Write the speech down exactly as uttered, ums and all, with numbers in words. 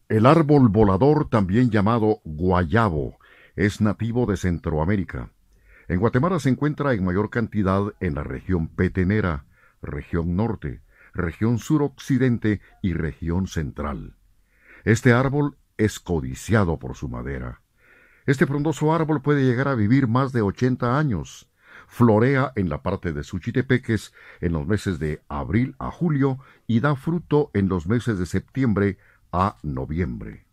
El árbol volador, también llamado guayabo, es nativo de Centroamérica. En Guatemala se encuentra en mayor cantidad en la región petenera, región norte, región suroccidente y región central. Este árbol es codiciado por su madera. Este frondoso árbol puede llegar a vivir más de ochenta años. Florea en la parte de Suchitepeques en los meses de abril a julio y da fruto en los meses de septiembre a noviembre.